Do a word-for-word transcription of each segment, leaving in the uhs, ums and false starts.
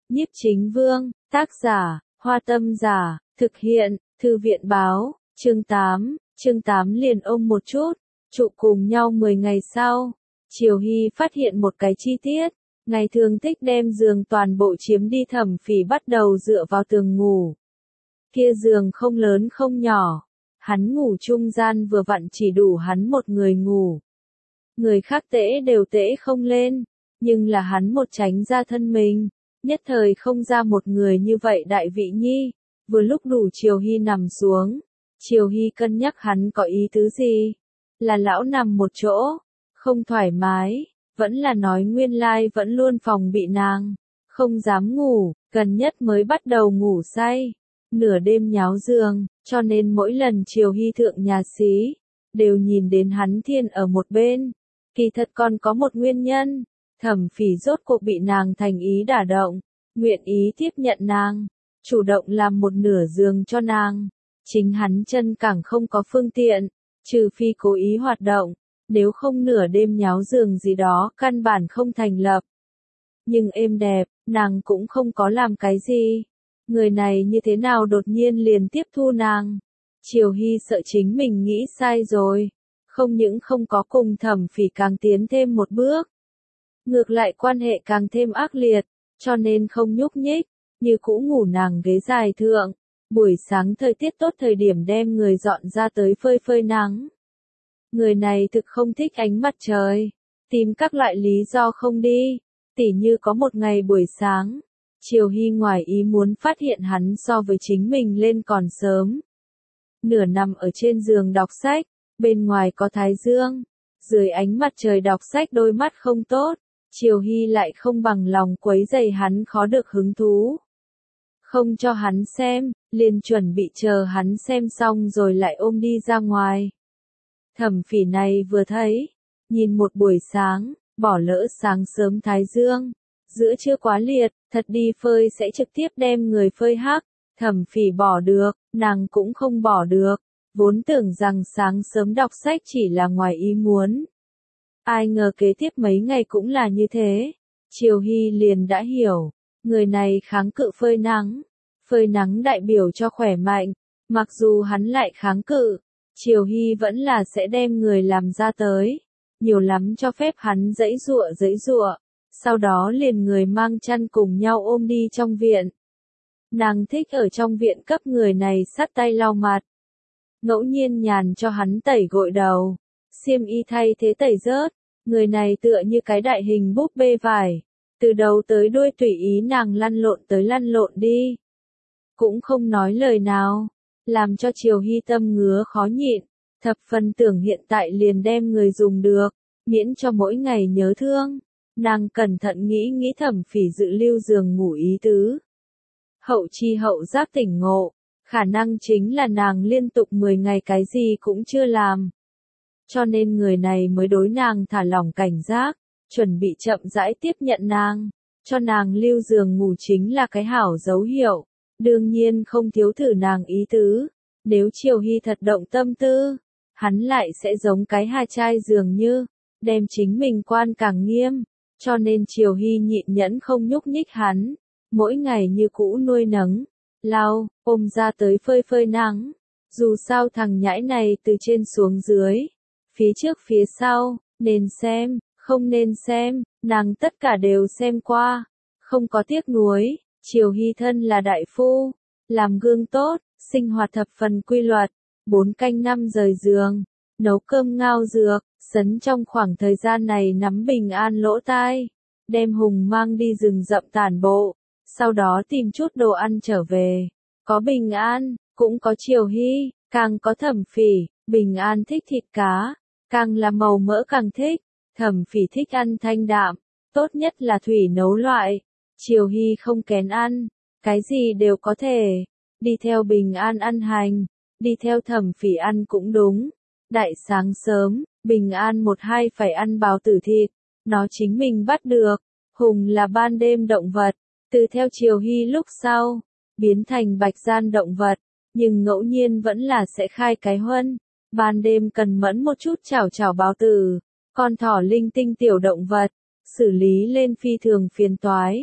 Nhiếp Chính Vương, tác giả, Hoa Tâm Giả, thực hiện, Thư viện Báo, chương tám, chương tám liền ôm một chút, trụ cùng nhau mười ngày sau. Triều Hy phát hiện một cái chi tiết, ngày thường thích đem giường toàn bộ chiếm đi Thẩm Phỉ bắt đầu dựa vào tường ngủ. Kia giường không lớn không nhỏ, hắn ngủ trung gian vừa vặn chỉ đủ hắn một người ngủ. Người khác tễ đều tễ không lên, nhưng là hắn một tránh ra thân mình, nhất thời không ra một người như vậy đại vị nhi, vừa lúc đủ Triều Hy nằm xuống. Triều Hy cân nhắc hắn có ý tứ gì, là lão nằm một chỗ, không thoải mái, vẫn là nói nguyên lai vẫn luôn phòng bị nàng, không dám ngủ, gần nhất mới bắt đầu ngủ say, nửa đêm nháo giường, cho nên mỗi lần Triều Hy thượng nhà xí, đều nhìn đến hắn thiên ở một bên. Kỳ thật còn có một nguyên nhân, Thẩm Phỉ rốt cuộc bị nàng thành ý đả động, nguyện ý tiếp nhận nàng, chủ động làm một nửa giường cho nàng. Chính hắn chân càng không có phương tiện, trừ phi cố ý hoạt động, nếu không nửa đêm nháo giường gì đó căn bản không thành lập. Nhưng êm đẹp, nàng cũng không có làm cái gì. Người này như thế nào đột nhiên liền tiếp thu nàng. Triều Hy sợ chính mình nghĩ sai rồi, không những không có cùng Thẩm Phỉ càng tiến thêm một bước, ngược lại quan hệ càng thêm ác liệt, cho nên không nhúc nhích, như cũ ngủ nàng ghế dài thượng. Buổi sáng thời tiết tốt thời điểm đem người dọn ra tới phơi phơi nắng. Người này thực không thích ánh mặt trời, tìm các loại lý do không đi, tỉ như có một ngày buổi sáng, Triều Hy ngoài ý muốn phát hiện hắn so với chính mình lên còn sớm. Nửa nằm ở trên giường đọc sách, bên ngoài có thái dương, dưới ánh mặt trời đọc sách đôi mắt không tốt, Triều Hy lại không bằng lòng quấy rầy hắn khó được hứng thú. Không cho hắn xem, liền chuẩn bị chờ hắn xem xong rồi lại ôm đi ra ngoài. Thẩm Phỉ này vừa thấy, nhìn một buổi sáng, bỏ lỡ sáng sớm thái dương, giữa trưa quá liệt, thật đi phơi sẽ trực tiếp đem người phơi hắc. Thẩm Phỉ bỏ được, nàng cũng không bỏ được, vốn tưởng rằng sáng sớm đọc sách chỉ là ngoài ý muốn. Ai ngờ kế tiếp mấy ngày cũng là như thế, Triều Hy liền đã hiểu. Người này kháng cự phơi nắng, phơi nắng đại biểu cho khỏe mạnh, mặc dù hắn lại kháng cự, Triều Hy vẫn là sẽ đem người làm ra tới, nhiều lắm cho phép hắn giãy giụa giãy giụa, sau đó liền người mang chăn cùng nhau ôm đi trong viện. Nàng thích ở trong viện cấp người này sát tay lau mặt, ngẫu nhiên nhàn cho hắn tẩy gội đầu, xiêm y thay thế tẩy rớt, người này tựa như cái đại hình búp bê vải. Từ đầu tới đuôi tùy ý nàng lăn lộn tới lăn lộn đi. Cũng không nói lời nào, làm cho Triều Hy tâm ngứa khó nhịn, thập phần tưởng hiện tại liền đem người dùng được, miễn cho mỗi ngày nhớ thương. Nàng cẩn thận nghĩ nghĩ Thẩm Phỉ dự lưu giường ngủ ý tứ. Hậu chi hậu giác tỉnh ngộ, khả năng chính là nàng liên tục mười ngày cái gì cũng chưa làm. Cho nên người này mới đối nàng thả lỏng cảnh giác, chuẩn bị chậm rãi tiếp nhận nàng, cho nàng lưu giường ngủ chính là cái hảo dấu hiệu, đương nhiên không thiếu thử nàng ý tứ, nếu Triều Hy thật động tâm tư, hắn lại sẽ giống cái hai trai dường như, đem chính mình quan càng nghiêm, cho nên Triều Hy nhịn nhẫn không nhúc nhích hắn, mỗi ngày như cũ nuôi nấng, lau, ôm ra tới phơi phơi nắng, dù sao thằng nhãi này từ trên xuống dưới, phía trước phía sau, nên xem. Không nên xem, nàng tất cả đều xem qua, không có tiếc nuối. Triều Hy thân là đại phu, làm gương tốt, sinh hoạt thập phần quy luật, bốn canh năm rời giường, nấu cơm ngao dược, sấn trong khoảng thời gian này nắm Bình An lỗ tai, đem Hùng mang đi rừng rậm tản bộ, sau đó tìm chút đồ ăn trở về. Có Bình An, cũng có Triều Hy, càng có Thẩm Phỉ. Bình An thích thịt cá, càng là màu mỡ càng thích. Thẩm Phỉ thích ăn thanh đạm, tốt nhất là thủy nấu loại. Triều Hy không kén ăn, cái gì đều có thể. Đi theo Bình An ăn hành, đi theo Thẩm Phỉ ăn cũng đúng. Đại sáng sớm, Bình An một hai phải ăn bào tử thịt, nó chính mình bắt được. Hùng là ban đêm động vật, từ theo Triều Hy lúc sau, biến thành bạch gian động vật, nhưng ngẫu nhiên vẫn là sẽ khai cái huân. Ban đêm cần mẫn một chút chảo chảo bào tử. Con thỏ linh tinh tiểu động vật, xử lý lên phi thường phiền toái.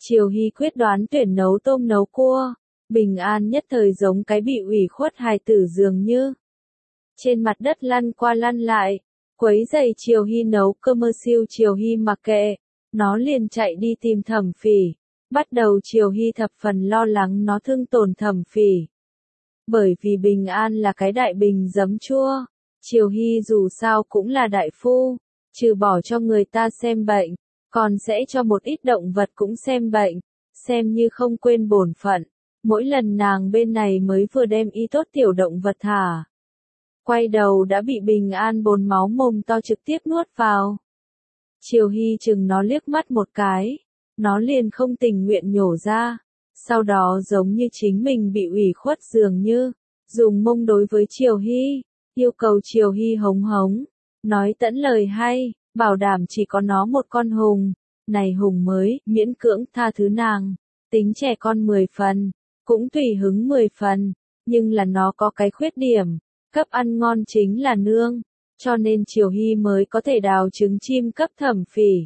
Triều Hy quyết đoán tuyển nấu tôm nấu cua. Bình An nhất thời giống cái bị ủy khuất hài tử dường như. Trên mặt đất lăn qua lăn lại, quấy giày Triều Hy nấu cơm mơ siêu Triều Hy mặc kệ, nó liền chạy đi tìm Thẩm Phỉ. Bắt đầu Triều Hy thập phần lo lắng nó thương tổn Thẩm Phỉ. Bởi vì Bình An là cái đại bình giấm chua, Triều Hy dù sao cũng là đại phu, trừ bỏ cho người ta xem bệnh, còn sẽ cho một ít động vật cũng xem bệnh, xem như không quên bổn phận. Mỗi lần nàng bên này mới vừa đem y tốt tiểu động vật thả, quay đầu đã bị Bình An bồn máu mồm to trực tiếp nuốt vào. Triều Hy chừng nó liếc mắt một cái, nó liền không tình nguyện nhổ ra, sau đó giống như chính mình bị ủy khuất dường như, dùng mông đối với Triều Hy, yêu cầu Triều Hy hống hống, nói tẫn lời hay, bảo đảm chỉ có nó một con hùng, này hùng mới, miễn cưỡng tha thứ nàng, tính trẻ con mười phần, cũng tùy hứng mười phần, nhưng là nó có cái khuyết điểm, cấp ăn ngon chính là nương, cho nên Triều Hy mới có thể đào trứng chim cấp Thẩm Phỉ.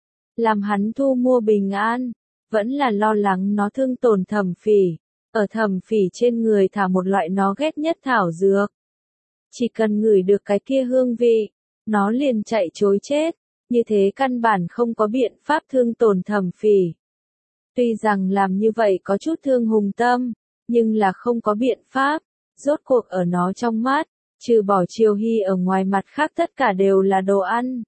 Làm hắn thu mua Bình An, vẫn là lo lắng nó thương tổn Thẩm Phỉ, ở Thẩm Phỉ trên người thả một loại nó ghét nhất thảo dược. Chỉ cần ngửi được cái kia hương vị, nó liền chạy trối chết, như thế căn bản không có biện pháp thương tổn Thẩm Phỉ. Tuy rằng làm như vậy có chút thương hùng tâm, nhưng là không có biện pháp, rốt cuộc ở nó trong mắt, trừ bỏ Triều Hy ở ngoài mặt khác tất cả đều là đồ ăn.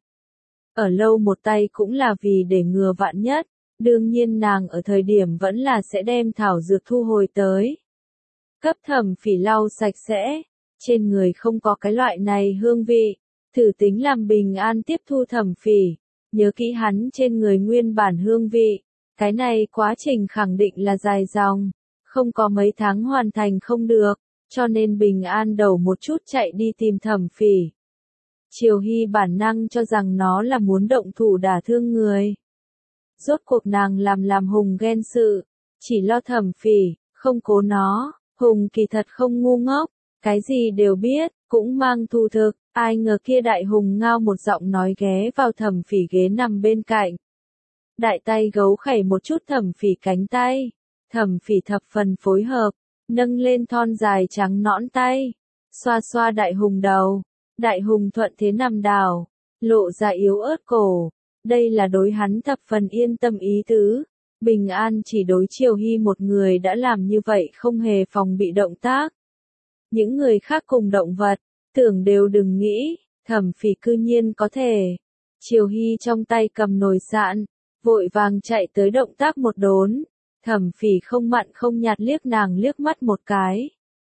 Ở lâu một tay cũng là vì để ngừa vạn nhất, đương nhiên nàng ở thời điểm vẫn là sẽ đem thảo dược thu hồi tới. Cấp Thẩm Phỉ lau sạch sẽ, trên người không có cái loại này hương vị, thử tính làm Bình An tiếp thu Thẩm Phỉ, nhớ kỹ hắn trên người nguyên bản hương vị, cái này quá trình khẳng định là dài dòng, không có mấy tháng hoàn thành không được, cho nên Bình An đầu một chút chạy đi tìm Thẩm Phỉ. Triều Hy bản năng cho rằng nó là muốn động thủ đả thương người. Rốt cuộc nàng làm làm Hùng ghen sự, chỉ lo Thẩm Phỉ, không cố nó, Hùng kỳ thật không ngu ngốc, cái gì đều biết, cũng mang thu thực, ai ngờ kia đại Hùng ngao một giọng nói ghé vào Thẩm Phỉ ghế nằm bên cạnh. Đại tay gấu khẩy một chút Thẩm Phỉ cánh tay, Thẩm Phỉ thập phần phối hợp, nâng lên thon dài trắng nõn tay, xoa xoa đại Hùng đầu, đại Hùng thuận thế nằm đảo, lộ ra yếu ớt cổ, đây là đối hắn thập phần yên tâm ý tứ. Bình An chỉ đối Triều Hy một người đã làm như vậy không hề phòng bị động tác. Những người khác cùng động vật, tưởng đều đừng nghĩ, Thẩm Phỉ cư nhiên có thể. Triều Hy trong tay cầm nồi sạn, vội vàng chạy tới động tác một đốn, Thẩm Phỉ không mặn không nhạt liếc nàng liếc mắt một cái.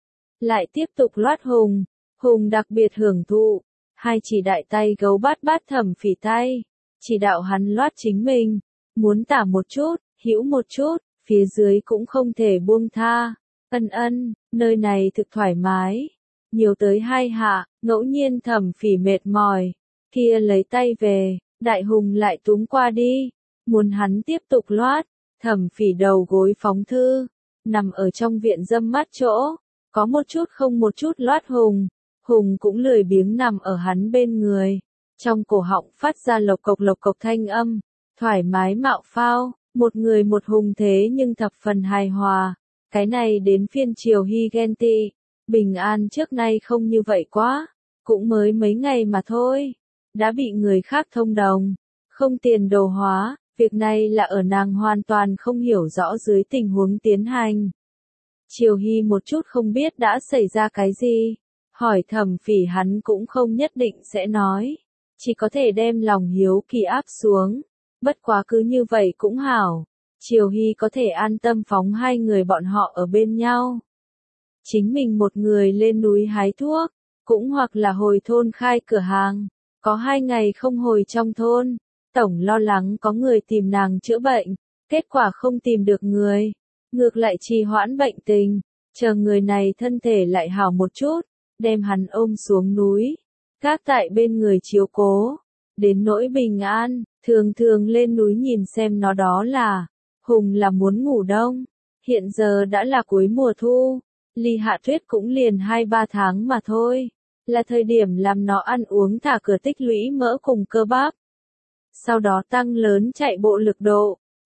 Lại tiếp tục loát Hùng, Hùng đặc biệt hưởng thụ, hai chỉ đại tay gấu bát bát Thẩm Phỉ tay, chỉ đạo hắn loát chính mình, muốn tả một chút, hữu một chút, phía dưới cũng không thể buông tha. Ân ân, nơi này thực thoải mái. Nhiều tới hai hạ, ngẫu nhiên Thẩm Phỉ mệt mỏi, kia lấy tay về, đại Hùng lại túm qua đi, muốn hắn tiếp tục loát. Thẩm Phỉ đầu gối phóng thư, nằm ở trong viện râm mát chỗ, có một chút không một chút loát Hùng, Hùng cũng lười biếng nằm ở hắn bên người, trong cổ họng phát ra lộc cộc lộc cộc thanh âm, thoải mái mạo phao, một người một Hùng thế nhưng thập phần hài hòa, cái này đến phiên Triều Hy ghen tị, Bình An trước nay không như vậy quá, cũng mới mấy ngày mà thôi, đã bị người khác thông đồng, không tiền đồ hóa. Việc này là ở nàng hoàn toàn không hiểu rõ dưới tình huống tiến hành. Triều Hy một chút không biết đã xảy ra cái gì, hỏi Thẩm Phỉ hắn cũng không nhất định sẽ nói, chỉ có thể đem lòng hiếu kỳ áp xuống, bất quá cứ như vậy cũng hảo, Triều Hy có thể an tâm phóng hai người bọn họ ở bên nhau. Chính mình một người lên núi hái thuốc, cũng hoặc là hồi thôn khai cửa hàng, có hai ngày không hồi trong thôn. Tổng lo lắng có người tìm nàng chữa bệnh, kết quả không tìm được người, ngược lại trì hoãn bệnh tình, chờ người này thân thể lại hảo một chút, đem hắn ôm xuống núi, gác tại bên người chiếu cố, đến nỗi Bình An, thường thường lên núi nhìn xem nó đó là, Hùng là muốn ngủ đông, hiện giờ đã là cuối mùa thu, ly hạ tuyết cũng liền hai ba tháng mà thôi, là thời điểm làm nó ăn uống thả cửa tích lũy mỡ cùng cơ bắp. Sau đó tăng lớn chạy bộ lực độ,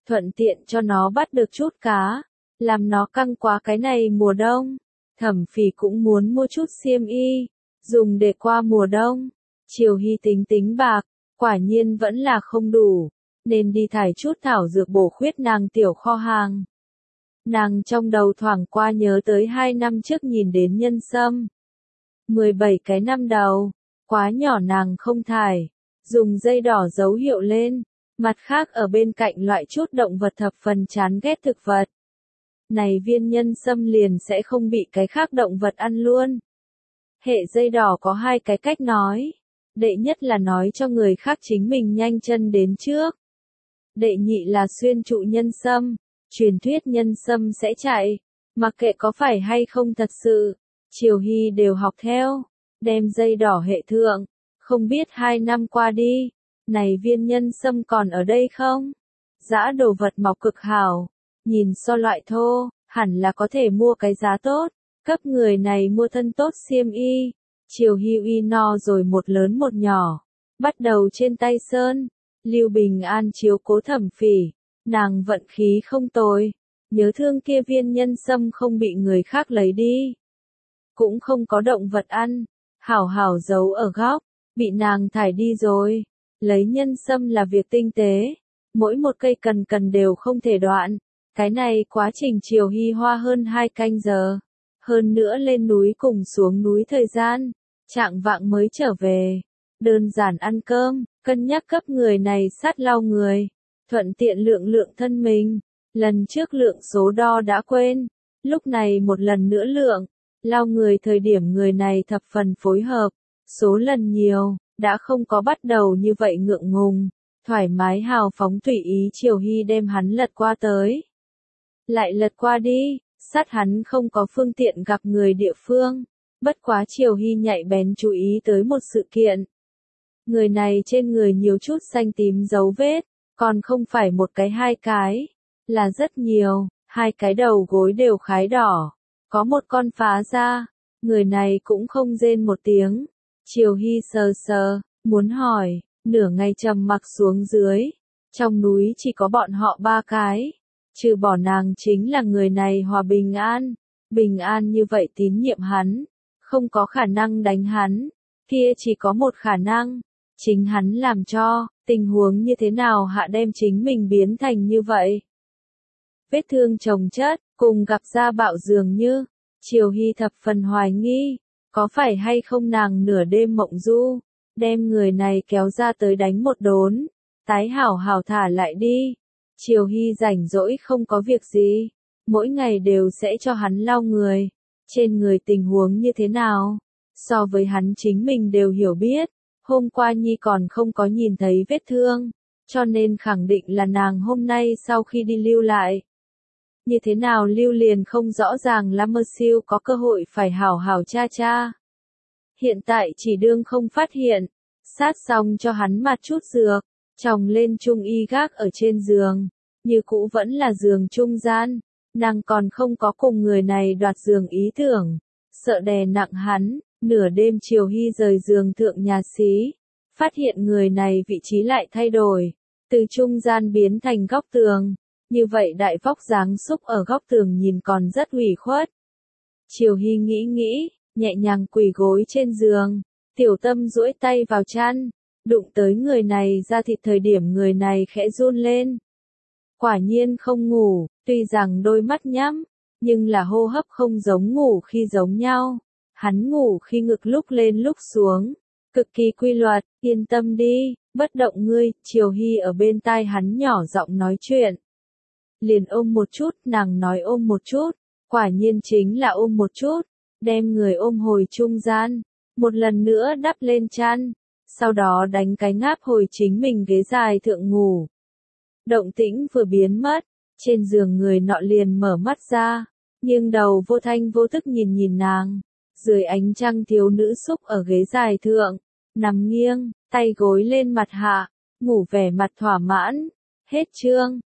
thuận tiện cho nó bắt được chút cá, làm nó căng quá cái này mùa đông. Thẩm Phỉ cũng muốn mua chút xiêm y, dùng để qua mùa đông. Triều Hy tính tính bạc, quả nhiên vẫn là không đủ, nên đi thải chút thảo dược bổ khuyết nàng tiểu kho hàng. Nàng trong đầu thoảng qua nhớ tới hai năm trước nhìn đến nhân sâm. mười bảy cái năm đầu, quá nhỏ nàng không thải, dùng dây đỏ dấu hiệu lên, mặt khác ở bên cạnh loại chút động vật thập phần chán ghét thực vật. Này viên nhân sâm liền sẽ không bị cái khác động vật ăn luôn. Hệ dây đỏ có hai cái cách nói. Đệ nhất là nói cho người khác chính mình nhanh chân đến trước. Đệ nhị là xuyên trụ nhân sâm, truyền thuyết nhân sâm sẽ chạy, mặc kệ có phải hay không thật sự. Triều Hy đều học theo, đem dây đỏ hệ thượng, không biết hai năm qua đi, này viên nhân sâm còn ở đây không? Dã đồ vật mọc cực hảo, nhìn so loại thô, hẳn là có thể mua cái giá tốt, cấp người này mua thân tốt xiêm y. Triều Hy uy no rồi một lớn một nhỏ, bắt đầu trên tay sơn. Lưu Bình An chiếu cố Thẩm Phỉ, nàng vận khí không tồi, nhớ thương kia viên nhân sâm không bị người khác lấy đi, cũng không có động vật ăn, hảo hảo giấu ở góc, bị nàng thải đi rồi. Lấy nhân sâm là việc tinh tế, mỗi một cây cần cần đều không thể đoạn, cái này quá trình Triều Hy hoa hơn hai canh giờ, hơn nữa lên núi cùng xuống núi thời gian, chạng vạng mới trở về, đơn giản ăn cơm, cân nhắc cấp người này sát lau người, thuận tiện lượng lượng thân mình, lần trước lượng số đo đã quên, lúc này một lần nữa lượng, lau người thời điểm người này thập phần phối hợp, số lần nhiều, đã không có bắt đầu như vậy ngượng ngùng, thoải mái hào phóng tùy ý. Triều Hy đem hắn lật qua tới, lại lật qua đi, sát hắn không có phương tiện gặp người địa phương. Bất quá Triều Hy nhạy bén chú ý tới một sự kiện. Người này trên người nhiều chút xanh tím dấu vết, còn không phải một cái hai cái, là rất nhiều, hai cái đầu gối đều khái đỏ, có một con phá ra, người này cũng không rên một tiếng. Triều Hy sờ sờ, muốn hỏi, nửa ngày trầm mặc xuống dưới, trong núi chỉ có bọn họ ba cái, trừ bỏ nàng chính là người này hòa bình an, bình an như vậy tín nhiệm hắn. Không có khả năng đánh hắn, kia chỉ có một khả năng, chính hắn làm cho, tình huống như thế nào hạ đem chính mình biến thành như vậy. Vết thương chồng chất, cùng gặp gia bạo dường như, Triều Hy thập phần hoài nghi, có phải hay không nàng nửa đêm mộng du, đem người này kéo ra tới đánh một đốn, tái hảo hảo thả lại đi. Triều Hy rảnh rỗi không có việc gì, mỗi ngày đều sẽ cho hắn lau người. Trên người tình huống như thế nào, so với hắn chính mình đều hiểu biết, hôm qua Nhi còn không có nhìn thấy vết thương, cho nên khẳng định là nàng hôm nay sau khi đi lưu lại. Như thế nào lưu liền không rõ ràng, lắm, mơ siêu có cơ hội phải hảo hảo cha cha. Hiện tại chỉ đương không phát hiện, sát xong cho hắn mặt chút dược, chồng lên trung y gác ở trên giường, như cũ vẫn là giường trung gian. Nàng còn không có cùng người này đoạt giường ý tưởng, sợ đè nặng hắn. Nửa đêm Triều Hy rời giường thượng nhà xí, phát hiện người này vị trí lại thay đổi, từ trung gian biến thành góc tường, như vậy đại vóc dáng xúc ở góc tường nhìn còn rất ủy khuất. Triều Hy nghĩ nghĩ, nhẹ nhàng quỳ gối trên giường, tiểu tâm duỗi tay vào chăn, đụng tới người này ra thịt thời điểm người này khẽ run lên. Quả nhiên không ngủ, tuy rằng đôi mắt nhắm, nhưng là hô hấp không giống ngủ khi giống nhau. Hắn ngủ khi ngực lúc lên lúc xuống, cực kỳ quy luật, yên tâm đi, bất động ngươi. Triều Hy ở bên tai hắn nhỏ giọng nói chuyện. Liền ôm một chút, nàng nói ôm một chút, quả nhiên chính là ôm một chút, đem người ôm hồi trung gian, một lần nữa đắp lên chăn, sau đó đánh cái ngáp hồi chính mình ghế dài thượng ngủ. Động tĩnh vừa biến mất, trên giường người nọ liền mở mắt ra, nghiêng đầu vô thanh vô tức nhìn nhìn nàng. Dưới ánh trăng thiếu nữ xúc ở ghế dài thượng, nằm nghiêng, tay gối lên mặt hạ, ngủ vẻ mặt thỏa mãn. Hết chương.